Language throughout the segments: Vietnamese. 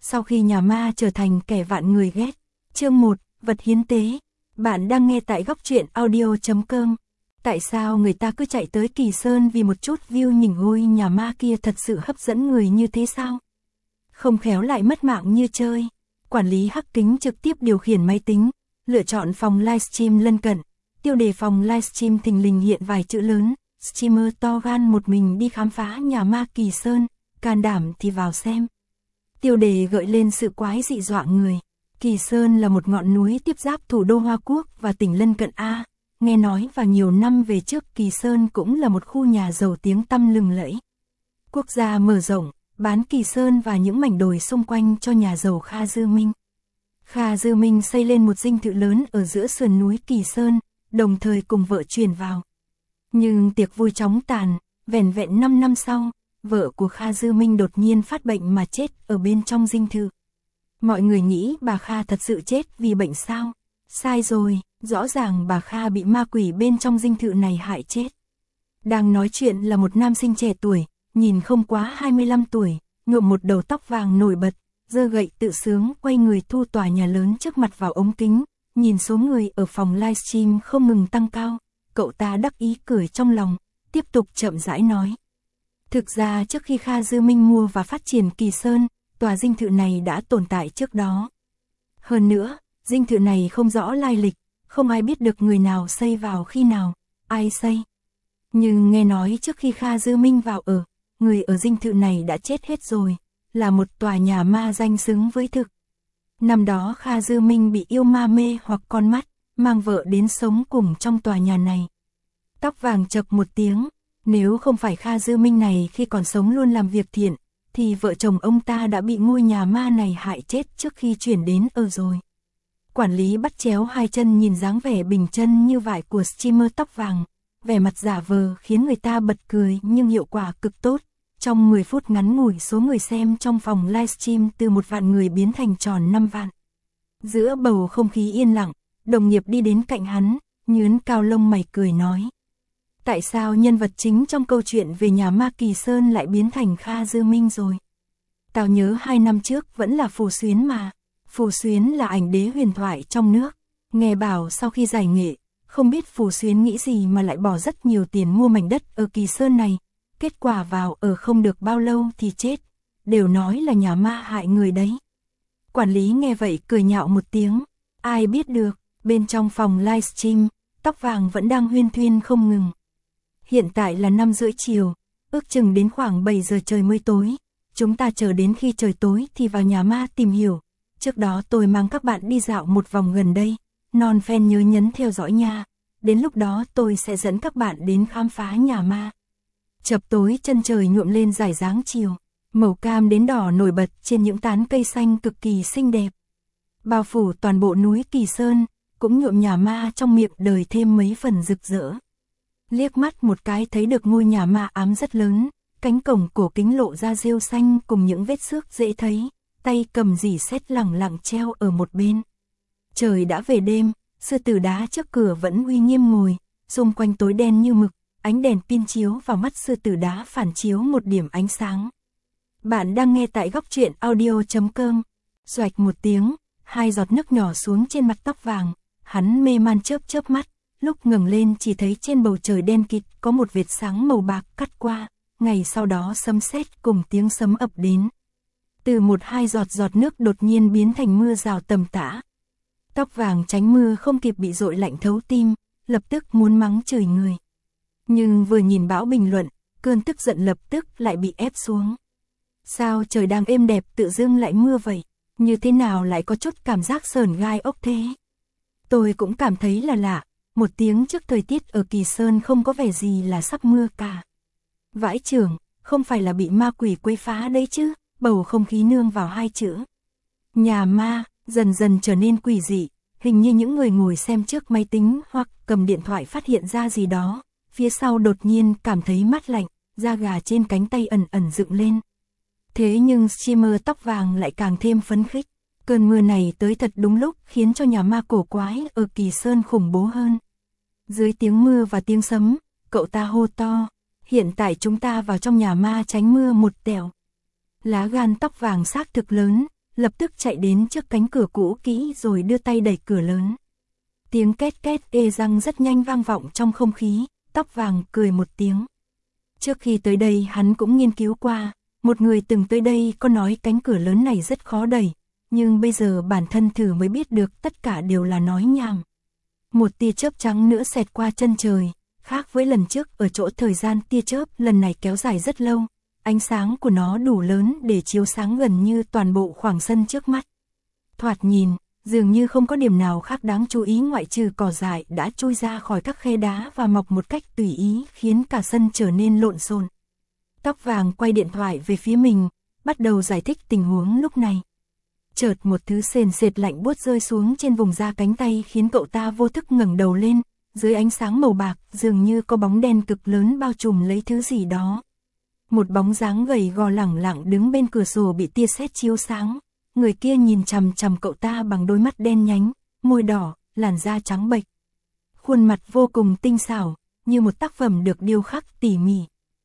sau khi nhà ma trở thành kẻ vạn người ghét. Chương 1, vật hiến tế. Bạn đang nghe tại góc truyện audio.com. Tại sao người ta cứ chạy tới Kỳ Sơn vì một chút view nhìn ngôi nhà ma kia thật sự hấp dẫn người như thế sao? Không khéo lại mất mạng như chơi. Quản lý Hắc Kính trực tiếp điều khiển máy tính, lựa chọn phòng livestream lân cận. Tiêu đề phòng livestream thình lình hiện vài chữ lớn, streamer to gan một mình đi khám phá nhà ma Kỳ Sơn, can đảm thì vào xem. Tiêu đề gợi lên sự quái dị dọa người. Kỳ Sơn là một ngọn núi tiếp giáp thủ đô Hoa Quốc và tỉnh lân cận A. Nghe nói vào nhiều năm về trước Kỳ Sơn cũng là một khu nhà giàu tiếng tăm lừng lẫy. Quốc gia mở rộng, bán Kỳ Sơn và những mảnh đồi xung quanh cho nhà giàu Kha Dư Minh. Kha Dư Minh xây lên một dinh thự lớn ở giữa sườn núi Kỳ Sơn, đồng thời cùng vợ chuyển vào. Nhưng tiệc vui chóng tàn, vẻn vẹn 5 năm sau, vợ của Kha Dư Minh đột nhiên phát bệnh mà chết ở bên trong dinh thự. Mọi người nghĩ bà Kha thật sự chết vì bệnh sao? Sai rồi, rõ ràng bà Kha bị ma quỷ bên trong dinh thự này hại chết. Đang nói chuyện là một nam sinh trẻ tuổi, nhìn không quá 25 tuổi, nhuộm một đầu tóc vàng nổi bật, giơ gậy tự sướng quay người thu tòa nhà lớn trước mặt vào ống kính, nhìn số người ở phòng livestream không ngừng tăng cao, cậu ta đắc ý cười trong lòng, tiếp tục chậm rãi nói. Thực ra trước khi Kha Dư Minh mua và phát triển Kỳ Sơn, tòa dinh thự này đã tồn tại trước đó. Hơn nữa, dinh thự này không rõ lai lịch, không ai biết được người nào xây vào khi nào, ai xây. Nhưng nghe nói trước khi Kha Dư Minh vào ở, người ở dinh thự này đã chết hết rồi, là một tòa nhà ma danh xứng với thực. Năm đó Kha Dư Minh bị yêu ma mê hoặc con mắt, mang vợ đến sống cùng trong tòa nhà này. Tóc vàng chập một tiếng, nếu không phải Kha Dư Minh này khi còn sống luôn làm việc thiện, thì vợ chồng ông ta đã bị ngôi nhà ma này hại chết trước khi chuyển đến ở rồi. Quản lý bắt chéo hai chân nhìn dáng vẻ bình chân như vải của streamer tóc vàng, vẻ mặt giả vờ khiến người ta bật cười nhưng hiệu quả cực tốt. Trong 10 phút ngắn ngủi số người xem trong phòng livestream từ 1 vạn người biến thành tròn 5 vạn. Giữa bầu không khí yên lặng, đồng nghiệp đi đến cạnh hắn, nhướn cao lông mày cười nói. Tại sao nhân vật chính trong câu chuyện về nhà ma Kỳ Sơn lại biến thành Kha Dư Minh rồi? Tao nhớ 2 năm trước vẫn là Phù Xuyến mà. Phù Xuyến là ảnh đế huyền thoại trong nước. Nghe bảo sau khi giải nghệ, không biết Phù Xuyến nghĩ gì mà lại bỏ rất nhiều tiền mua mảnh đất ở Kỳ Sơn này. Kết quả vào ở không được bao lâu thì chết. Đều nói là nhà ma hại người đấy. Quản lý nghe vậy cười nhạo một tiếng. Ai biết được, bên trong phòng livestream, tóc vàng vẫn đang huyên thuyên không ngừng. Hiện tại là 5 rưỡi chiều, ước chừng đến khoảng 7 giờ trời mới tối. Chúng ta chờ đến khi trời tối thì vào nhà ma tìm hiểu. Trước đó tôi mang các bạn đi dạo một vòng gần đây. Non fan nhớ nhấn theo dõi nha. Đến lúc đó tôi sẽ dẫn các bạn đến khám phá nhà ma. Chập tối chân trời nhuộm lên dải dáng chiều. Màu cam đến đỏ nổi bật trên những tán cây xanh cực kỳ xinh đẹp. Bao phủ toàn bộ núi Kỳ Sơn, cũng nhuộm nhà ma trong miệng đời thêm mấy phần rực rỡ. Liếc mắt một cái thấy được ngôi nhà ma ám rất lớn, cánh cổng cổ kính lộ ra rêu xanh cùng những vết xước dễ thấy, tay cầm rỉ sét lẳng lặng treo ở một bên. Trời đã về đêm, sư tử đá trước cửa vẫn uy nghiêm ngồi, xung quanh tối đen như mực, ánh đèn pin chiếu vào mắt sư tử đá phản chiếu một điểm ánh sáng. Bạn đang nghe tại góc truyện audio.com. Xoạch một tiếng, 2 giọt nước nhỏ xuống trên mặt tóc vàng, hắn mê man chớp mắt. Lúc ngẩng lên chỉ thấy trên bầu trời đen kịt có một vệt sáng màu bạc cắt qua, ngày sau đó sấm sét cùng tiếng sấm ập đến. Từ 1-2 giọt nước đột nhiên biến thành mưa rào tầm tã. Tóc vàng tránh mưa không kịp bị dội lạnh thấu tim, lập tức muốn mắng chửi người. Nhưng vừa nhìn bão bình luận, cơn tức giận lập tức lại bị ép xuống. Sao trời đang êm đẹp tự dưng lại mưa vậy? Như thế nào lại có chút cảm giác sởn gai ốc thế? Tôi cũng cảm thấy là lạ. Một tiếng trước thời tiết ở Kỳ Sơn không có vẻ gì là sắp mưa cả. Vãi chưởng, không phải là bị ma quỷ quấy phá đấy chứ, bầu không khí nương vào 2 chữ. Nhà ma, dần dần trở nên quỷ dị, hình như những người ngồi xem trước máy tính hoặc cầm điện thoại phát hiện ra gì đó, phía sau đột nhiên cảm thấy mát lạnh, da gà trên cánh tay ẩn ẩn dựng lên. Thế nhưng streamer tóc vàng lại càng thêm phấn khích. Cơn mưa này tới thật đúng lúc khiến cho nhà ma cổ quái ở Kỳ Sơn khủng bố hơn. Dưới tiếng mưa và tiếng sấm, cậu ta hô to, hiện tại chúng ta vào trong nhà ma tránh mưa một tẹo. Lá gan tóc vàng xác thực lớn, lập tức chạy đến trước cánh cửa cũ kỹ rồi đưa tay đẩy cửa lớn. Tiếng két két ê răng rất nhanh vang vọng trong không khí, tóc vàng cười một tiếng. Trước khi tới đây hắn cũng nghiên cứu qua, một người từng tới đây có nói cánh cửa lớn này rất khó đẩy, nhưng bây giờ bản thân thử mới biết được tất cả đều là nói nhảm. Một tia chớp trắng nữa xẹt qua chân trời, khác với lần trước ở chỗ thời gian tia chớp lần này kéo dài rất lâu, ánh sáng của nó đủ lớn để chiếu sáng gần như toàn bộ khoảng sân trước mắt. Thoạt nhìn, dường như không có điểm nào khác đáng chú ý ngoại trừ cỏ dại đã chui ra khỏi các khe đá và mọc một cách tùy ý khiến cả sân trở nên lộn xộn. Tóc vàng quay điện thoại về phía mình, bắt đầu giải thích tình huống lúc này. Chợt một thứ sền sệt lạnh buốt rơi xuống trên vùng da cánh tay khiến cậu ta vô thức ngẩng đầu lên, dưới ánh sáng màu bạc dường như có bóng đen cực lớn bao trùm lấy thứ gì đó. Một bóng dáng gầy gò lẳng lặng đứng bên cửa sổ bị tia sét chiếu sáng, người kia nhìn chằm chằm cậu ta bằng đôi mắt đen nhánh, môi đỏ, làn da trắng bệch. Khuôn mặt vô cùng tinh xảo, như một tác phẩm được điêu khắc tỉ mỉ.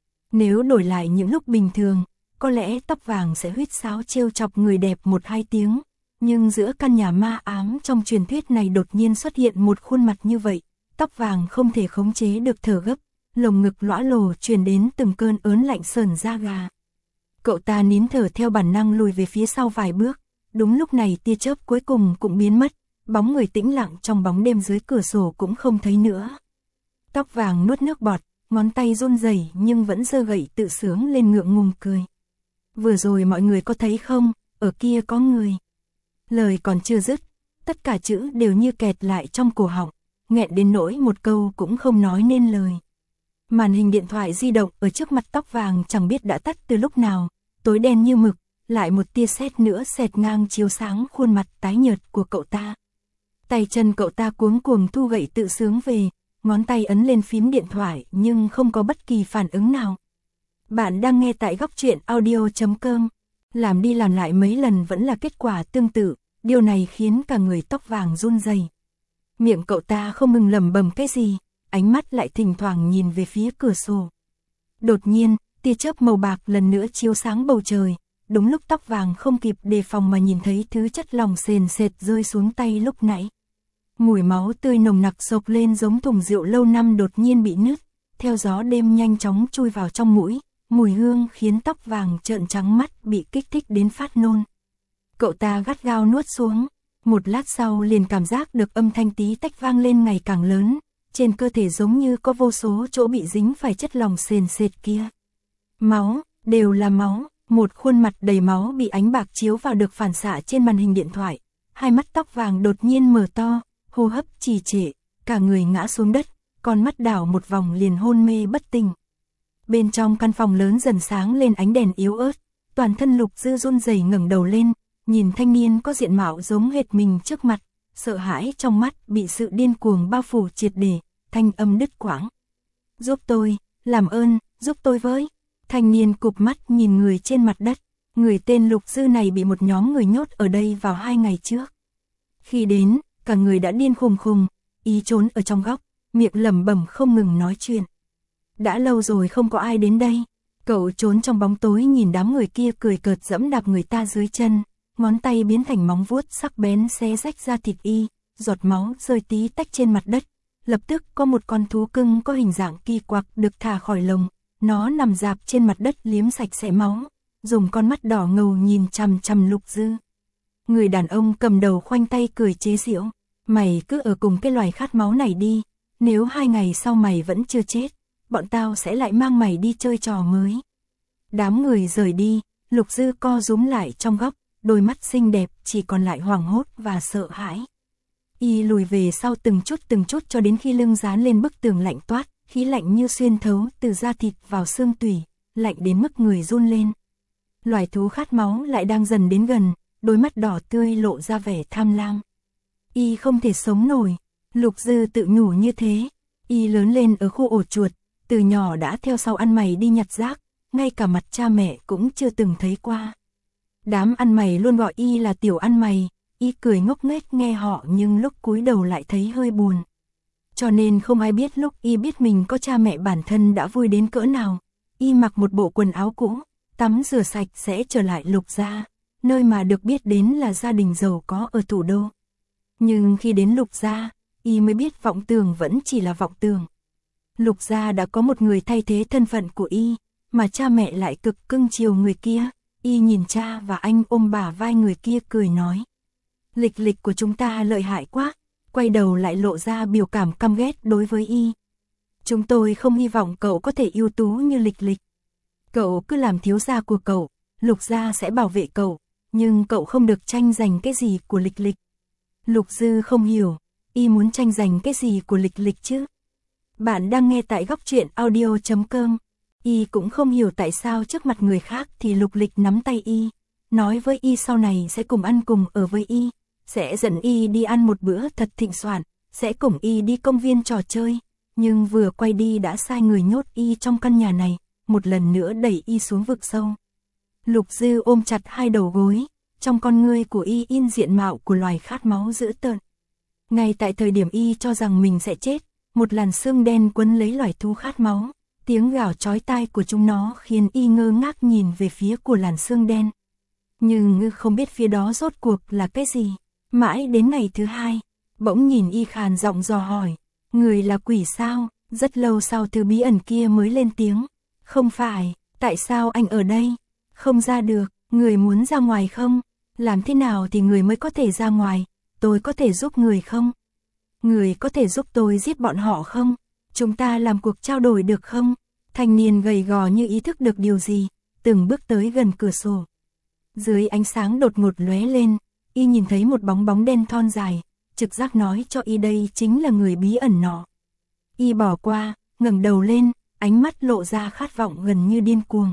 Nếu đổi lại những lúc bình thường, có lẽ tóc vàng sẽ huýt sáo trêu chọc người đẹp 1-2 tiếng, nhưng giữa căn nhà ma ám trong truyền thuyết này đột nhiên xuất hiện một khuôn mặt như vậy, tóc vàng không thể khống chế được thở gấp, lồng ngực lõa lồ truyền đến từng cơn ớn lạnh sởn da gà. Cậu ta nín thở theo bản năng lùi về phía sau vài bước, đúng lúc này tia chớp cuối cùng cũng biến mất, bóng người tĩnh lặng trong bóng đêm dưới cửa sổ cũng không thấy nữa. Tóc vàng nuốt nước bọt, ngón tay run rẩy nhưng vẫn giơ gậy tự sướng lên ngượng ngùng cười. Vừa rồi mọi người có thấy không, ở kia có người. Lời còn chưa dứt, tất cả chữ đều như kẹt lại trong cổ họng, nghẹn đến nỗi một câu cũng không nói nên lời. Màn hình điện thoại di động ở trước mặt tóc vàng chẳng biết đã tắt từ lúc nào, tối đen như mực, lại một tia sét nữa xẹt ngang chiếu sáng khuôn mặt tái nhợt của cậu ta. Tay chân cậu ta cuống cuồng thu gậy tự sướng về, ngón tay ấn lên phím điện thoại nhưng không có bất kỳ phản ứng nào. Bạn đang nghe tại góc truyện audio.com. Làm đi làm lại mấy lần vẫn là kết quả tương tự, điều này khiến cả người tóc vàng run rẩy. Miệng cậu ta không ngừng lẩm bẩm cái gì, ánh mắt lại thỉnh thoảng nhìn về phía cửa sổ. Đột nhiên, tia chớp màu bạc lần nữa chiếu sáng bầu trời, đúng lúc tóc vàng không kịp đề phòng mà nhìn thấy thứ chất lỏng sền sệt rơi xuống tay lúc nãy. Mùi máu tươi nồng nặc sộc lên giống thùng rượu lâu năm đột nhiên bị nứt, theo gió đêm nhanh chóng chui vào trong mũi, mùi hương khiến tóc vàng trợn trắng mắt bị kích thích đến phát nôn. Cậu ta gắt gao nuốt xuống, một lát sau liền cảm giác được âm thanh tí tách vang lên ngày càng lớn, trên cơ thể giống như có vô số chỗ bị dính phải chất lỏng sền sệt kia. Máu, đều là máu, một khuôn mặt đầy máu bị ánh bạc chiếu vào được phản xạ trên màn hình điện thoại, hai mắt tóc vàng đột nhiên mở to, hô hấp trì trệ, cả người ngã xuống đất, con mắt đảo một vòng liền hôn mê bất tỉnh. Bên trong căn phòng lớn dần sáng lên ánh đèn yếu ớt, toàn thân Lục Dư run rẩy ngẩng đầu lên, nhìn thanh niên có diện mạo giống hệt mình trước mặt, sợ hãi trong mắt bị sự điên cuồng bao phủ triệt để, thanh âm đứt quãng. Giúp tôi, làm ơn, giúp tôi với. Thanh niên cụp mắt nhìn người trên mặt đất, người tên Lục Dư này bị một nhóm người nhốt ở đây vào 2 ngày trước. Khi đến, cả người đã điên khùng khùng, ý trốn ở trong góc, miệng lẩm bẩm không ngừng nói chuyện. Đã lâu rồi không có ai đến đây, cậu trốn trong bóng tối nhìn đám người kia cười cợt giẫm đạp người ta dưới chân, ngón tay biến thành móng vuốt sắc bén xé rách ra thịt y, giọt máu rơi tí tách trên mặt đất. Lập tức có một con thú cưng có hình dạng kỳ quặc được thả khỏi lồng, nó nằm rạp trên mặt đất liếm sạch sẽ máu, dùng con mắt đỏ ngầu nhìn chằm chằm Lục Dư. Người đàn ông cầm đầu khoanh tay cười chế giễu, mày cứ ở cùng cái loài khát máu này đi, nếu 2 ngày sau mày vẫn chưa chết, bọn tao sẽ lại mang mày đi chơi trò mới. Đám người rời đi, Lục Dư co rúm lại trong góc, đôi mắt xinh đẹp chỉ còn lại hoảng hốt và sợ hãi. Y lùi về sau từng chút cho đến khi lưng dán lên bức tường lạnh toát, khí lạnh như xuyên thấu từ da thịt vào xương tủy, lạnh đến mức người run lên. Loài thú khát máu lại đang dần đến gần, đôi mắt đỏ tươi lộ ra vẻ tham lam. Y không thể sống nổi, Lục Dư tự nhủ như thế. Y lớn lên ở khu ổ chuột, từ nhỏ đã theo sau ăn mày đi nhặt rác, ngay cả mặt cha mẹ cũng chưa từng thấy qua. Đám ăn mày luôn gọi Y là tiểu ăn mày, Y cười ngốc nghếch nghe họ nhưng lúc cúi đầu lại thấy hơi buồn. Cho nên không ai biết lúc Y biết mình có cha mẹ bản thân đã vui đến cỡ nào. Y mặc một bộ quần áo cũ, tắm rửa sạch sẽ trở lại Lục gia. nơi mà được biết đến là gia đình giàu có ở thủ đô. Nhưng khi đến Lục gia, y mới biết vọng tưởng vẫn chỉ là vọng tưởng. Lục gia đã có một người thay thế thân phận của y, mà cha mẹ lại cực cưng chiều người kia. Y nhìn cha và anh ôm bả vai người kia cười nói. Lịch lịch của chúng ta lợi hại quá, quay đầu lại lộ ra biểu cảm căm ghét đối với y. Chúng tôi không hy vọng cậu có thể ưu tú như lịch lịch. Cậu cứ làm thiếu gia của cậu, Lục gia sẽ bảo vệ cậu, nhưng cậu không được tranh giành cái gì của lịch lịch. Lục Dư không hiểu, y muốn tranh giành cái gì của lịch lịch chứ? Bạn đang nghe tại góc truyện audio.com. Y cũng không hiểu tại sao trước mặt người khác thì Lục Lịch nắm tay y, nói với y sau này sẽ cùng ăn cùng ở với y, sẽ dẫn y đi ăn một bữa thật thịnh soạn, sẽ cùng y đi công viên trò chơi, nhưng vừa quay đi đã sai người nhốt y trong căn nhà này, một lần nữa đẩy y xuống vực sâu. Lục Dư ôm chặt hai đầu gối, trong con ngươi của y in diện mạo của loài khát máu dữ tợn. Ngay tại thời điểm y cho rằng mình sẽ chết, một làn sương đen quấn lấy loài thú khát máu, tiếng gào chói tai của chúng nó khiến y ngơ ngác nhìn về phía của làn sương đen. Nhưng không biết phía đó rốt cuộc là cái gì. Mãi đến ngày thứ hai, bỗng nhìn y khàn giọng dò hỏi, người là quỷ sao? Rất lâu sau thứ bí ẩn kia mới lên tiếng, không phải, tại sao anh ở đây? Không ra được, người muốn ra ngoài không? Làm thế nào thì người mới có thể ra ngoài? Tôi có thể giúp người không? Người có thể giúp tôi giết bọn họ không? Chúng ta làm cuộc trao đổi được không? Thanh niên gầy gò như ý thức được điều gì, từng bước tới gần cửa sổ. Dưới ánh sáng đột ngột lóe lên, y nhìn thấy một bóng đen thon dài, trực giác nói cho y đây chính là người bí ẩn nọ. Y bỏ qua, ngẩng đầu lên, ánh mắt lộ ra khát vọng gần như điên cuồng.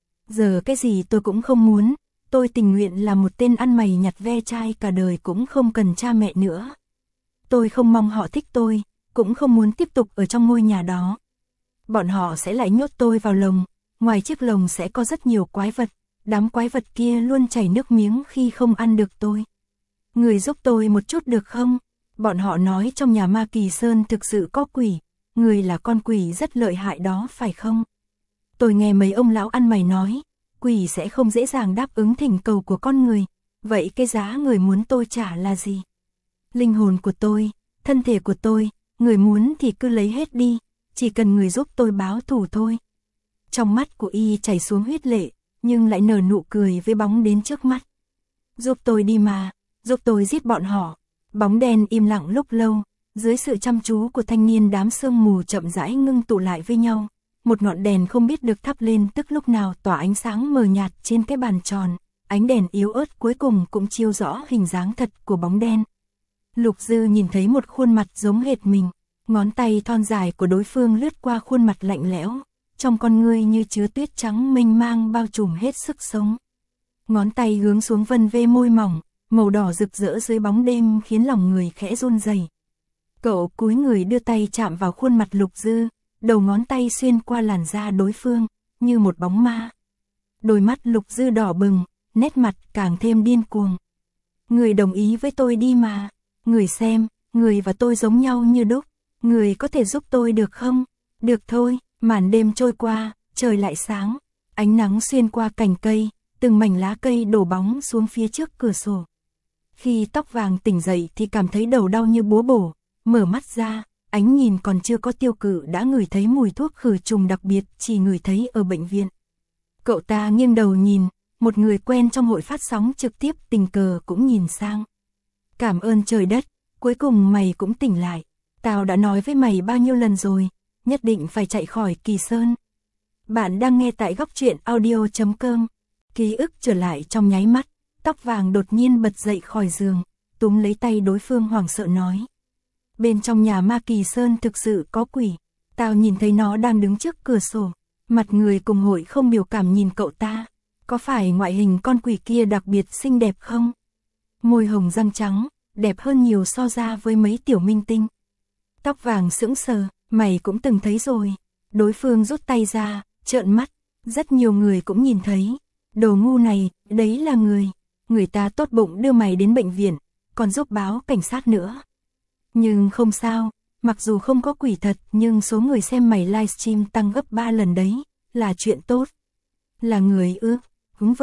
Giờ cái gì tôi cũng không muốn, tôi tình nguyện là một tên ăn mày nhặt ve chai cả đời cũng không cần cha mẹ nữa. Tôi không mong họ thích tôi, cũng không muốn tiếp tục ở trong ngôi nhà đó. Bọn họ sẽ lại nhốt tôi vào lồng, ngoài chiếc lồng sẽ có rất nhiều quái vật, đám quái vật kia luôn chảy nước miếng khi không ăn được tôi. Người giúp tôi một chút được không? Bọn họ nói trong nhà ma Kỳ Sơn thực sự có quỷ, người là con quỷ rất lợi hại đó phải không? Tôi nghe mấy ông lão ăn mày nói, quỷ sẽ không dễ dàng đáp ứng thỉnh cầu của con người, vậy cái giá người muốn tôi trả là gì? Linh hồn của tôi, thân thể của tôi, người muốn thì cứ lấy hết đi, chỉ cần người giúp tôi báo thù thôi. Trong mắt của y chảy xuống huyết lệ, nhưng lại nở nụ cười với bóng đến trước mắt. Giúp tôi đi mà, giúp tôi giết bọn họ. Bóng đen im lặng lúc lâu, dưới sự chăm chú của thanh niên đám sương mù chậm rãi ngưng tụ lại với nhau. Một ngọn đèn không biết được thắp lên tức lúc nào tỏa ánh sáng mờ nhạt trên cái bàn tròn, ánh đèn yếu ớt cuối cùng cũng chiếu rõ hình dáng thật của bóng đen. Lục Dư nhìn thấy một khuôn mặt giống hệt mình, ngón tay thon dài của đối phương lướt qua khuôn mặt lạnh lẽo, trong con ngươi như chứa tuyết trắng mênh mang bao trùm hết sức sống. Ngón tay hướng xuống vân vê môi mỏng, màu đỏ rực rỡ dưới bóng đêm khiến lòng người khẽ run rẩy. Cậu cúi người đưa tay chạm vào khuôn mặt Lục Dư, đầu ngón tay xuyên qua làn da đối phương, như một bóng ma. Đôi mắt Lục Dư đỏ bừng, nét mặt càng thêm điên cuồng. Người đồng ý với tôi đi mà, người xem, người và tôi giống nhau như đúc, người có thể giúp tôi được không? Được thôi, màn đêm trôi qua, trời lại sáng, ánh nắng xuyên qua cành cây, từng mảnh lá cây đổ bóng xuống phía trước cửa sổ. Khi tóc vàng tỉnh dậy thì cảm thấy đầu đau như búa bổ, mở mắt ra, ánh nhìn còn chưa có tiêu cự đã ngửi thấy mùi thuốc khử trùng đặc biệt chỉ ngửi thấy ở bệnh viện. Cậu ta nghiêng đầu nhìn, một người quen trong hội phát sóng trực tiếp tình cờ cũng nhìn sang. Cảm ơn trời đất, cuối cùng mày cũng tỉnh lại. Tao đã nói với mày bao nhiêu lần rồi, nhất định phải chạy khỏi Kỳ Sơn. Bạn đang nghe tại góc truyện audio.com. Ký ức trở lại trong nháy mắt, tóc vàng đột nhiên bật dậy khỏi giường, túm lấy tay đối phương hoảng sợ nói. Bên trong nhà ma Kỳ Sơn thực sự có quỷ, tao nhìn thấy nó đang đứng trước cửa sổ, mặt người cùng hội không biểu cảm nhìn cậu ta. Có phải ngoại hình con quỷ kia đặc biệt xinh đẹp không? Môi hồng răng trắng, đẹp hơn nhiều so ra với mấy tiểu minh tinh. Tóc vàng sững sờ, mày cũng từng thấy rồi. Đối phương rút tay ra, trợn mắt, rất nhiều người cũng nhìn thấy. Đồ ngu này, đấy là người ta tốt bụng đưa mày đến bệnh viện, còn giúp báo cảnh sát nữa. Nhưng không sao, mặc dù không có quỷ thật nhưng số người xem mày livestream tăng gấp 3 lần đấy, là chuyện tốt. Là người ư? Đúng vậy,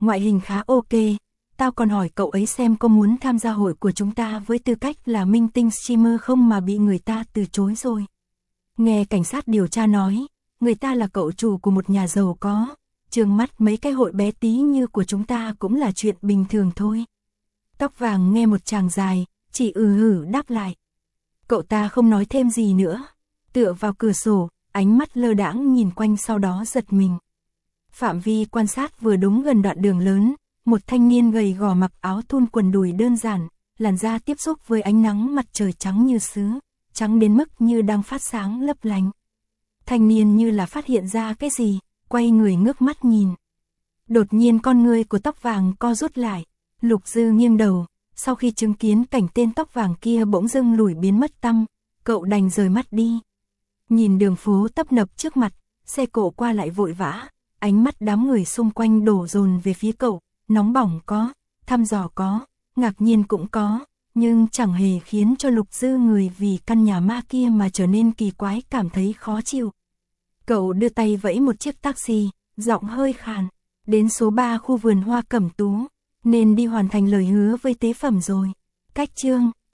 ngoại hình khá ok. Tao còn hỏi cậu ấy xem có muốn tham gia hội của chúng ta với tư cách là minh tinh streamer không mà bị người ta từ chối rồi. Nghe cảnh sát điều tra nói, người ta là cậu chủ của một nhà giàu có, trừng mắt mấy cái hội bé tí như của chúng ta cũng là chuyện bình thường thôi. Tóc vàng nghe một tràng dài, chỉ đáp lại. Cậu ta không nói thêm gì nữa, tựa vào cửa sổ, ánh mắt lơ đãng nhìn quanh sau đó giật mình. Phạm vi quan sát vừa đúng gần đoạn đường lớn, một thanh niên gầy gò mặc áo thun quần đùi đơn giản, làn da tiếp xúc với ánh nắng mặt trời trắng như sứ, trắng đến mức như đang phát sáng lấp lánh. Thanh niên như là phát hiện ra cái gì, quay người ngước mắt nhìn. Đột nhiên con người của tóc vàng co rút lại, Lục Dư nghiêng đầu, sau khi chứng kiến cảnh tên tóc vàng kia bỗng dưng lủi biến mất tăm, cậu đành rời mắt đi. Nhìn đường phố tấp nập trước mặt, xe cộ qua lại vội vã, ánh mắt đám người xung quanh đổ dồn về phía cậu, nóng bỏng có, thăm dò có, ngạc nhiên cũng có, nhưng chẳng hề khiến cho Lục Dư người vì căn nhà ma kia mà trở nên kỳ quái cảm thấy khó chịu. Cậu đưa tay vẫy một chiếc taxi, giọng hơi khàn, đến số 3 khu vườn hoa Cẩm Tú, nên đi hoàn thành lời hứa với tế phẩm rồi. Cách chương